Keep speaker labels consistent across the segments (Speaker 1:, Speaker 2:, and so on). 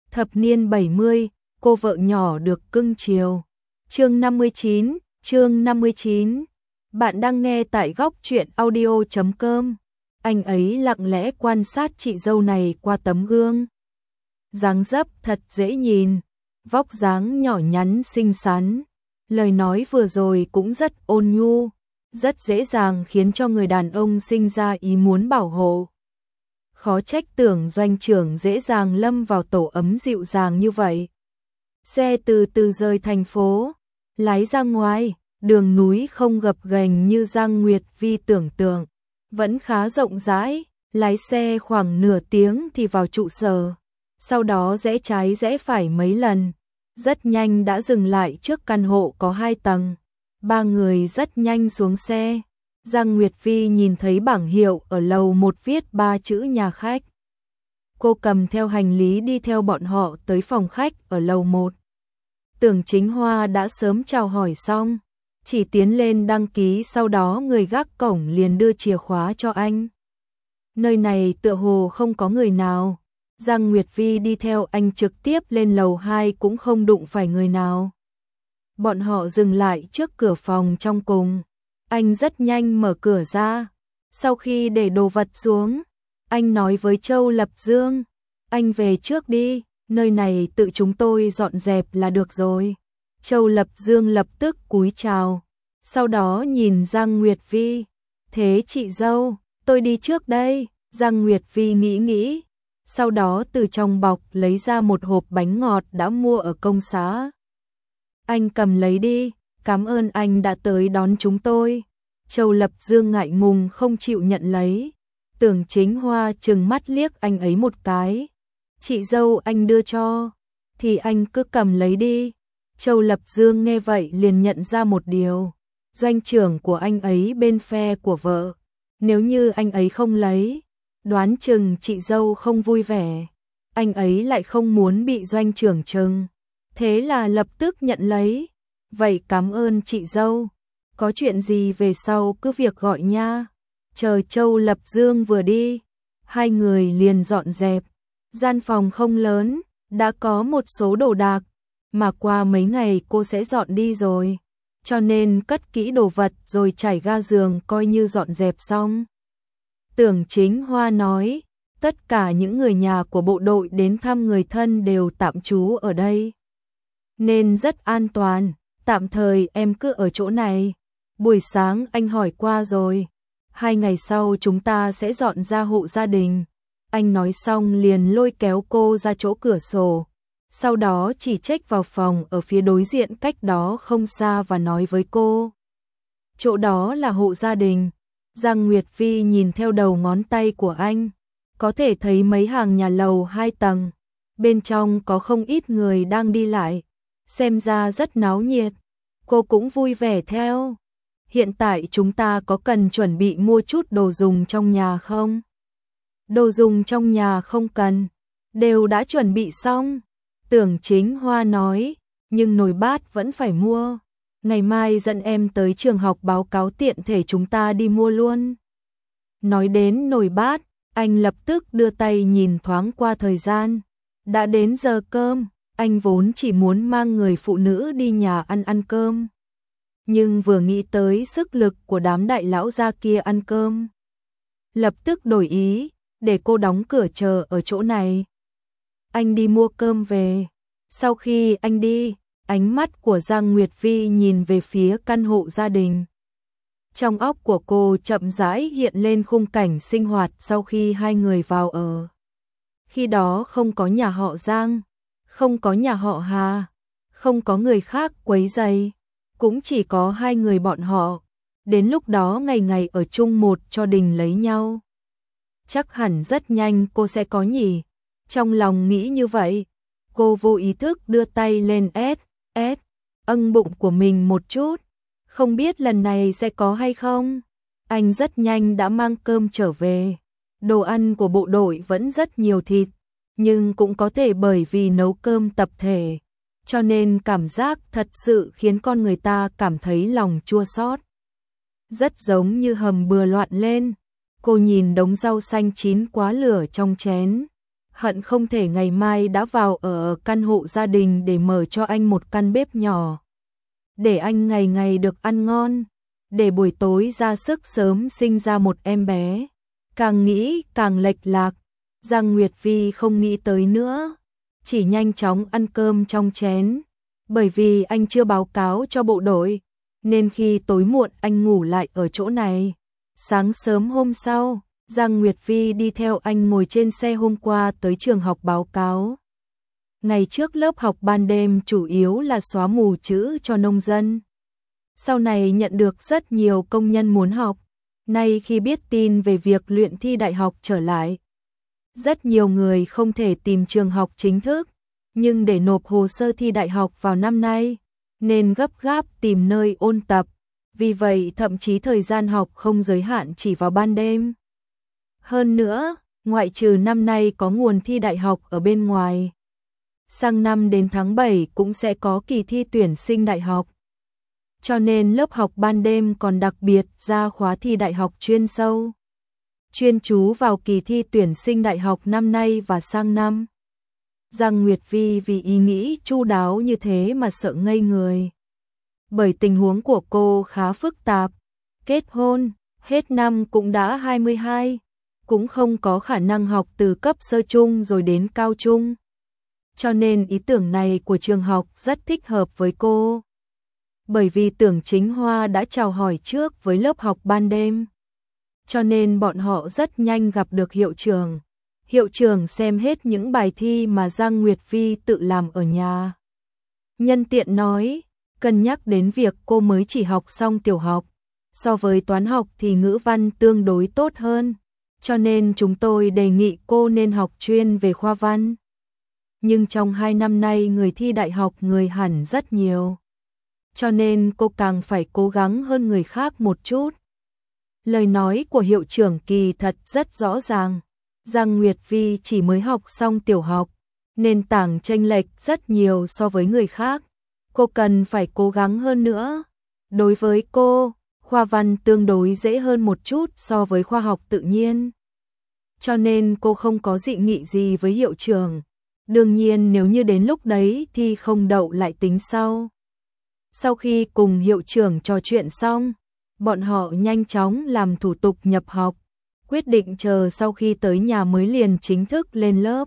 Speaker 1: Thập niên 70, cô vợ nhỏ được cưng chiều. Chương 59. Bạn đang nghe tại góc truyện audio.com. Anh ấy lặng lẽ quan sát chị dâu này qua tấm gương. Dáng dấp thật dễ nhìn, vóc dáng nhỏ nhắn xinh xắn. Lời nói vừa rồi cũng rất ôn nhu, rất dễ dàng khiến cho người đàn ông sinh ra ý muốn bảo hộ. Khó trách tưởng doanh trưởng dễ dàng lâm vào tổ ấm dịu dàng như vậy. Xe từ từ rời thành phố, lái ra ngoài, đường núi không gập ghềnh như Giang Nguyệt Vi tưởng tượng, vẫn khá rộng rãi, lái xe khoảng nửa tiếng thì vào trụ sở, sau đó rẽ trái rẽ phải mấy lần, rất nhanh đã dừng lại trước căn hộ có 2 tầng. Ba người rất nhanh xuống xe. Giang Nguyệt Vi nhìn thấy bảng hiệu ở lầu 1 viết 3 chữ nhà khách. Cô cầm theo hành lý đi theo bọn họ tới phòng khách ở lầu 1. Tưởng Chính Hoa đã sớm chào hỏi xong, chỉ tiến lên đăng ký, sau đó người gác cổng liền đưa chìa khóa cho anh. Nơi này tựa hồ không có người nào. Giang Nguyệt Vi đi theo anh trực tiếp lên lầu 2 cũng không đụng phải người nào. Bọn họ dừng lại trước cửa phòng trong cùng. Anh rất nhanh mở cửa ra. Sau khi để đồ vật xuống, anh nói với Châu Lập Dương, anh về trước đi, nơi này tự chúng tôi dọn dẹp là được rồi. Châu Lập Dương lập tức cúi chào, sau đó nhìn Giang Nguyệt Vi, thế chị dâu, tôi đi trước đây. Giang Nguyệt Vi nghĩ, sau đó từ trong bọc lấy ra một hộp bánh ngọt đã mua ở công xã. Anh cầm lấy đi, cảm ơn anh đã tới đón chúng tôi. Châu Lập Dương ngại ngùng không chịu nhận lấy. Tưởng Chính Hoa trừng mắt liếc anh ấy một cái. Chị dâu anh đưa cho, thì anh cứ cầm lấy đi. Châu Lập Dương nghe vậy liền nhận ra một điều. Doanh trưởng của anh ấy bên phe của vợ. Nếu như anh ấy không lấy, đoán chừng chị dâu không vui vẻ. Anh ấy lại không muốn bị doanh trưởng trừng. Thế là lập tức nhận lấy. Vậy cảm ơn chị dâu. Có chuyện gì về sau cứ việc gọi nha. Chờ Châu Lập Dương vừa đi, hai người liền dọn dẹp. Gian phòng không lớn, đã có một số đồ đạc, mà qua mấy ngày cô sẽ dọn đi rồi. Cho nên cất kỹ đồ vật rồi trải ga giường coi như dọn dẹp xong. Tưởng Chính Hoa nói, tất cả những người nhà của bộ đội đến thăm người thân đều tạm trú ở đây. Nên rất an toàn, tạm thời em cứ ở chỗ này. Buổi sáng anh hỏi qua rồi, 2 ngày sau chúng ta sẽ dọn ra hộ gia đình. Anh nói xong liền lôi kéo cô ra chỗ cửa sổ, sau đó chỉ trách vào phòng ở phía đối diện cách đó không xa và nói với cô. Chỗ đó là hộ gia đình. Giang Nguyệt Vi nhìn theo đầu ngón tay của anh, có thể thấy mấy hàng nhà lầu 2 tầng. Bên trong có không ít người đang đi lại, xem ra rất náo nhiệt. Cô cũng vui vẻ theo. Hiện tại chúng ta có cần chuẩn bị mua chút đồ dùng trong nhà không? Đồ dùng trong nhà không cần, đều đã chuẩn bị xong. Tưởng Chính Hoa nói, nhưng nồi bát vẫn phải mua. Ngày mai dẫn em tới trường học báo cáo, tiện thể chúng ta đi mua luôn. Nói đến nồi bát, anh lập tức đưa tay nhìn thoáng qua thời gian. Đã đến giờ cơm, anh vốn chỉ muốn mang người phụ nữ đi nhà ăn cơm. Nhưng vừa nghĩ tới sức lực của đám đại lão gia kia ăn cơm, lập tức đổi ý, để cô đóng cửa chờ ở chỗ này. Anh đi mua cơm về. Sau khi anh đi, ánh mắt của Giang Nguyệt Vi nhìn về phía căn hộ gia đình. Trong óc của cô chậm rãi hiện lên khung cảnh sinh hoạt sau khi hai người vào ở. Khi đó không có nhà họ Giang, không có nhà họ Hà, không có người khác quấy rầy, cũng chỉ có hai người bọn họ. Đến lúc đó ngày ngày ở chung một cho đình lấy nhau. Chắc hẳn rất nhanh cô sẽ có nhỉ. Trong lòng nghĩ như vậy, cô vô ý thức đưa tay lên âng bụng của mình một chút. Không biết lần này sẽ có hay không. Anh rất nhanh đã mang cơm trở về. Đồ ăn của bộ đội vẫn rất nhiều thịt, nhưng cũng có thể bởi vì nấu cơm tập thể, cho nên cảm giác thật sự khiến con người ta cảm thấy lòng chua xót. Rất giống như hầm bừa loạn lên. Cô nhìn đống rau xanh chín quá lửa trong chén, hận không thể ngày mai đã vào ở căn hộ gia đình để mở cho anh một căn bếp nhỏ. Để anh ngày ngày được ăn ngon, để buổi tối ra sức sớm sinh ra một em bé. Càng nghĩ càng lệch lạc, Giang Nguyệt Vi không nghĩ tới nữa, chỉ nhanh chóng ăn cơm trong chén. Bởi vì anh chưa báo cáo cho bộ đội, nên khi tối muộn anh ngủ lại ở chỗ này. Sáng sớm hôm sau, Giang Nguyệt Vi đi theo anh ngồi trên xe hôm qua tới trường học báo cáo. Ngày trước lớp học ban đêm chủ yếu là xóa mù chữ cho nông dân. Sau này nhận được rất nhiều công nhân muốn học. Nay khi biết tin về việc luyện thi đại học trở lại, rất nhiều người không thể tìm trường học chính thức, nhưng để nộp hồ sơ thi đại học vào năm nay, nên gấp gáp tìm nơi ôn tập. Vì vậy thậm chí thời gian học không giới hạn chỉ vào ban đêm. Hơn nữa, ngoại trừ năm nay có nguồn thi đại học ở bên ngoài, sang năm đến tháng 7 cũng sẽ có kỳ thi tuyển sinh đại học. Cho nên lớp học ban đêm còn đặc biệt ra khóa thi đại học chuyên sâu, chuyên chú vào kỳ thi tuyển sinh đại học năm nay và sang năm. Giang Nguyệt Vi vì ý nghĩ chu đáo như thế mà sợ ngây người. Bởi tình huống của cô khá phức tạp, kết hôn, hết năm cũng đã 22, cũng không có khả năng học từ cấp sơ trung rồi đến cao trung. Cho nên ý tưởng này của trường học rất thích hợp với cô. Bởi vì Tưởng Chính Hoa đã chào hỏi trước với lớp học ban đêm, cho nên bọn họ rất nhanh gặp được hiệu trưởng. Hiệu trưởng xem hết những bài thi mà Giang Nguyệt Vi tự làm ở nhà. Nhân tiện nói, cân nhắc đến việc cô mới chỉ học xong tiểu học, so với toán học thì ngữ văn tương đối tốt hơn, cho nên chúng tôi đề nghị cô nên học chuyên về khoa văn. Nhưng trong 2 năm nay người thi đại học người hẳn rất nhiều, cho nên cô càng phải cố gắng hơn người khác một chút. Lời nói của hiệu trưởng kỳ thật rất rõ ràng. Giang Nguyệt Vi chỉ mới học xong tiểu học, nền tảng chênh lệch rất nhiều so với người khác. Cô cần phải cố gắng hơn nữa. Đối với cô, khoa văn tương đối dễ hơn một chút so với khoa học tự nhiên. Cho nên cô không có dị nghị gì với hiệu trưởng. Đương nhiên nếu như đến lúc đấy thì không đậu lại tính sau. Sau khi cùng hiệu trưởng trò chuyện xong, bọn họ nhanh chóng làm thủ tục nhập học, quyết định chờ sau khi tới nhà mới liền chính thức lên lớp.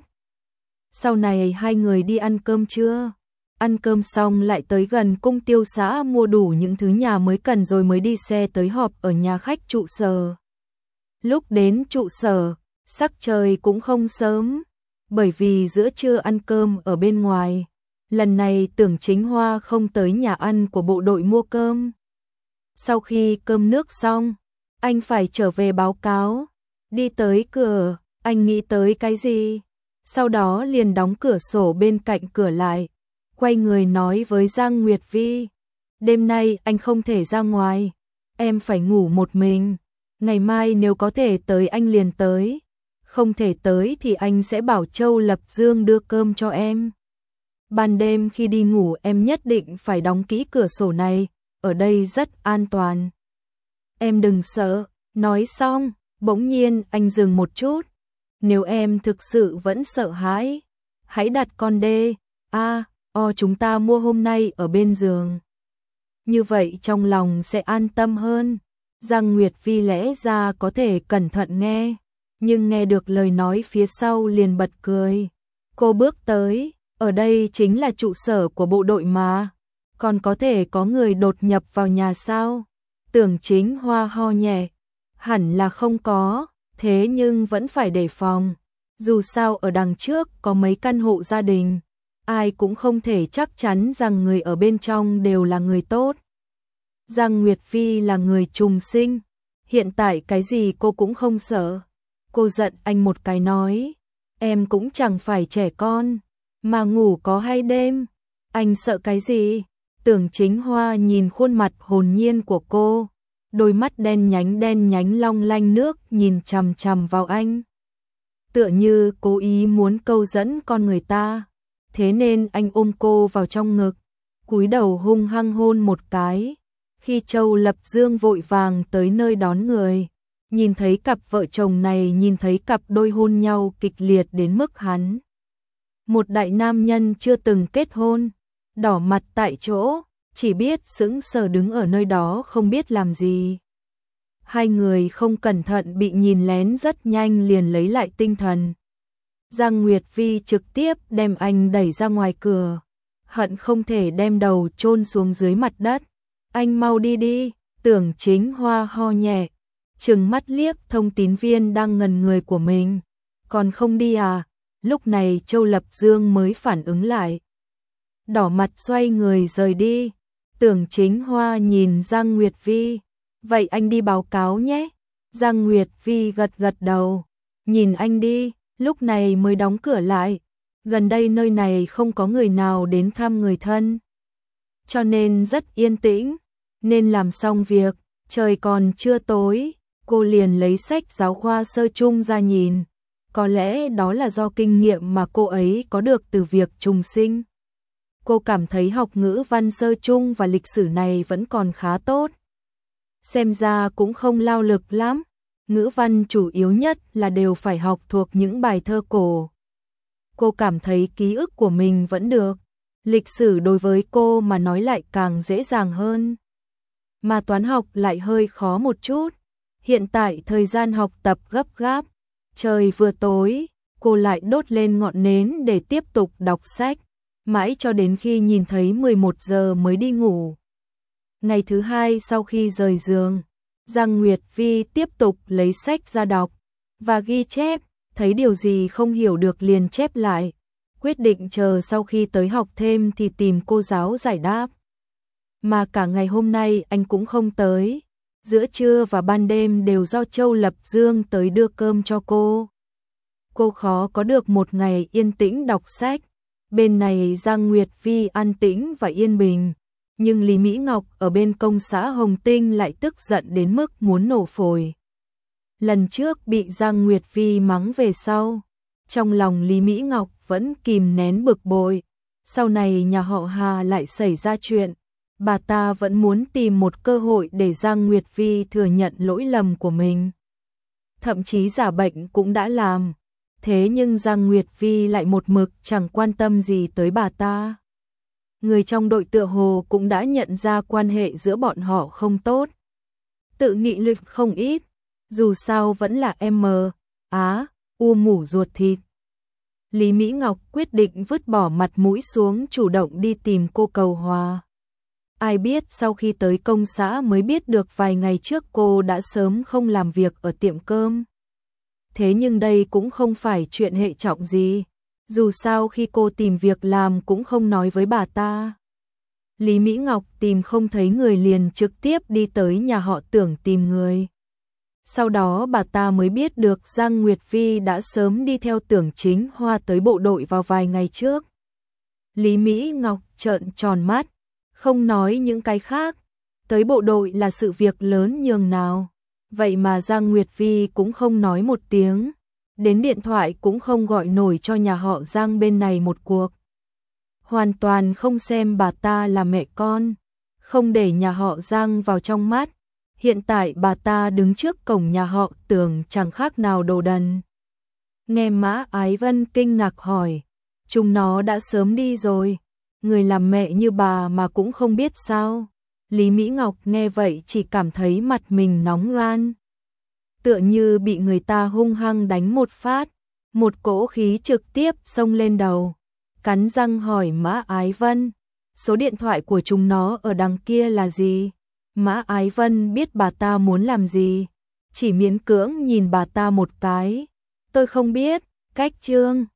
Speaker 1: Sau này hai người đi ăn cơm trưa, ăn cơm xong lại tới gần cung tiêu xã mua đủ những thứ nhà mới cần rồi mới đi xe tới họp ở nhà khách trụ sở. Lúc đến trụ sở, sắc trời cũng không sớm, bởi vì giữa trưa ăn cơm ở bên ngoài. Lần này Tưởng Chính Hoa không tới nhà ăn của bộ đội mua cơm. Sau khi cơm nước xong, anh phải trở về báo cáo. Đi tới cửa, anh nghĩ tới cái gì? Sau đó liền đóng cửa sổ bên cạnh cửa lại, quay người nói với Giang Nguyệt Vi. Đêm nay anh không thể ra ngoài, em phải ngủ một mình. Ngày mai nếu có thể tới anh liền tới, không thể tới thì anh sẽ bảo Châu Lập Dương đưa cơm cho em. Ban đêm khi đi ngủ em nhất định phải đóng kỹ cửa sổ này, ở đây rất an toàn. Em đừng sợ. Nói xong, bỗng nhiên anh dừng một chút. Nếu em thực sự vẫn sợ hãi, hãy đặt con đê, chúng ta mua hôm nay ở bên giường. Như vậy trong lòng sẽ an tâm hơn. Giang Nguyệt Vi lẽ ra có thể cẩn thận nghe, nhưng nghe được lời nói phía sau liền bật cười. Cô bước tới, ở đây chính là trụ sở của bộ đội mà, còn có thể có người đột nhập vào nhà sao? Tưởng Chính Hoa ho nhẹ, hẳn là không có, thế nhưng vẫn phải đề phòng. Dù sao ở đằng trước có mấy căn hộ gia đình, ai cũng không thể chắc chắn rằng người ở bên trong đều là người tốt. Giang Nguyệt Vi là người trùng sinh, hiện tại cái gì cô cũng không sợ. Cô giận anh một cái nói, em cũng chẳng phải trẻ con, mà ngủ có hay đêm, anh sợ cái gì? Tưởng Chính Hoa nhìn khuôn mặt hồn nhiên của cô, đôi mắt đen nhánh long lanh nước nhìn chằm chằm vào anh. Tựa như cố ý muốn câu dẫn con người ta, thế nên anh ôm cô vào trong ngực, cúi đầu hung hăng hôn một cái. Khi Châu Lập Dương vội vàng tới nơi đón người, nhìn thấy cặp vợ chồng này, nhìn thấy cặp đôi hôn nhau kịch liệt đến mức hắn, một đại nam nhân chưa từng kết hôn, đỏ mặt tại chỗ, chỉ biết sững sờ đứng ở nơi đó không biết làm gì. Hai người không cẩn thận bị nhìn lén, rất nhanh liền lấy lại tinh thần. Giang Nguyệt Vi trực tiếp đem anh đẩy ra ngoài cửa, hận không thể đem đầu chôn xuống dưới mặt đất. Anh mau đi đi, Tưởng Chính Hoa ho nhẹ, trừng mắt liếc thông tín viên đang ngần người của mình. Còn không đi à? Lúc này Châu Lập Dương mới phản ứng lại. Đỏ mặt xoay người rời đi. Tưởng Chính Hoa nhìn Giang Nguyệt Vi. Vậy anh đi báo cáo nhé. Giang Nguyệt Vi gật gật đầu. Nhìn anh đi, lúc này mới đóng cửa lại. Gần đây nơi này không có người nào đến thăm người thân, cho nên rất yên tĩnh. Nên làm xong việc, trời còn chưa tối, cô liền lấy sách giáo khoa sơ chung ra nhìn. Có lẽ đó là do kinh nghiệm mà cô ấy có được từ việc trùng sinh. Cô cảm thấy học ngữ văn sơ chung và lịch sử này vẫn còn khá tốt. Xem ra cũng không lao lực lắm. Ngữ văn chủ yếu nhất là đều phải học thuộc những bài thơ cổ. Cô cảm thấy ký ức của mình vẫn được. Lịch sử đối với cô mà nói lại càng dễ dàng hơn. Mà toán học lại hơi khó một chút. Hiện tại thời gian học tập gấp gáp. Trời vừa tối, cô lại đốt lên ngọn nến để tiếp tục đọc sách. Mãi cho đến khi nhìn thấy 11 giờ mới đi ngủ. Ngày thứ hai sau khi rời giường, Giang Nguyệt Vi tiếp tục lấy sách ra đọc và ghi chép, thấy điều gì không hiểu được liền chép lại, quyết định chờ sau khi tới học thêm thì tìm cô giáo giải đáp. Mà cả ngày hôm nay anh cũng không tới, giữa trưa và ban đêm đều do Châu Lập Dương tới đưa cơm cho cô. Cô khó có được một ngày yên tĩnh đọc sách. Bên này Giang Nguyệt Vi an tĩnh và yên bình, nhưng Lý Mỹ Ngọc ở bên công xã Hồng Tinh lại tức giận đến mức muốn nổ phổi. Lần trước bị Giang Nguyệt Vi mắng về sau, trong lòng Lý Mỹ Ngọc vẫn kìm nén bực bội. Sau này nhà họ Hà lại xảy ra chuyện, bà ta vẫn muốn tìm một cơ hội để Giang Nguyệt Vi thừa nhận lỗi lầm của mình. Thậm chí giả bệnh cũng đã làm. Thế nhưng Giang Nguyệt Vi lại một mực chẳng quan tâm gì tới bà ta. Người trong đội tựa hồ cũng đã nhận ra quan hệ giữa bọn họ không tốt. Tự nghị lực không ít, dù sao vẫn là u mủ ruột thịt. Lý Mỹ Ngọc quyết định vứt bỏ mặt mũi xuống, chủ động đi tìm cô cầu hòa. Ai biết sau khi tới công xã mới biết được vài ngày trước cô đã sớm không làm việc ở tiệm cơm. Thế nhưng đây cũng không phải chuyện hệ trọng gì, dù sao khi cô tìm việc làm cũng không nói với bà ta. Lý Mỹ Ngọc tìm không thấy người liền trực tiếp đi tới nhà họ Tưởng tìm người. Sau đó bà ta mới biết được Giang Nguyệt Vi đã sớm đi theo Tưởng Chính Hoa tới bộ đội vào vài ngày trước. Lý Mỹ Ngọc trợn tròn mắt, không nói những cái khác, tới bộ đội là sự việc lớn nhường nào. Vậy mà Giang Nguyệt Vi cũng không nói một tiếng, đến điện thoại cũng không gọi nổi cho nhà họ Giang bên này một cuộc. Hoàn toàn không xem bà ta là mẹ con, không để nhà họ Giang vào trong mắt. Hiện tại bà ta đứng trước cổng nhà họ Tưởng chẳng khác nào đồ đần. Nghe Mã Ái Vân kinh ngạc hỏi, chúng nó đã sớm đi rồi, người làm mẹ như bà mà cũng không biết sao? Lý Mỹ Ngọc nghe vậy chỉ cảm thấy mặt mình nóng ran. Tựa như bị người ta hung hăng đánh một phát, một cỗ khí trực tiếp xông lên đầu. Cắn răng hỏi Mã Ái Vân, số điện thoại của chúng nó ở đằng kia là gì? Mã Ái Vân biết bà ta muốn làm gì, chỉ miễn cưỡng nhìn bà ta một cái. Tôi không biết, cách Trương.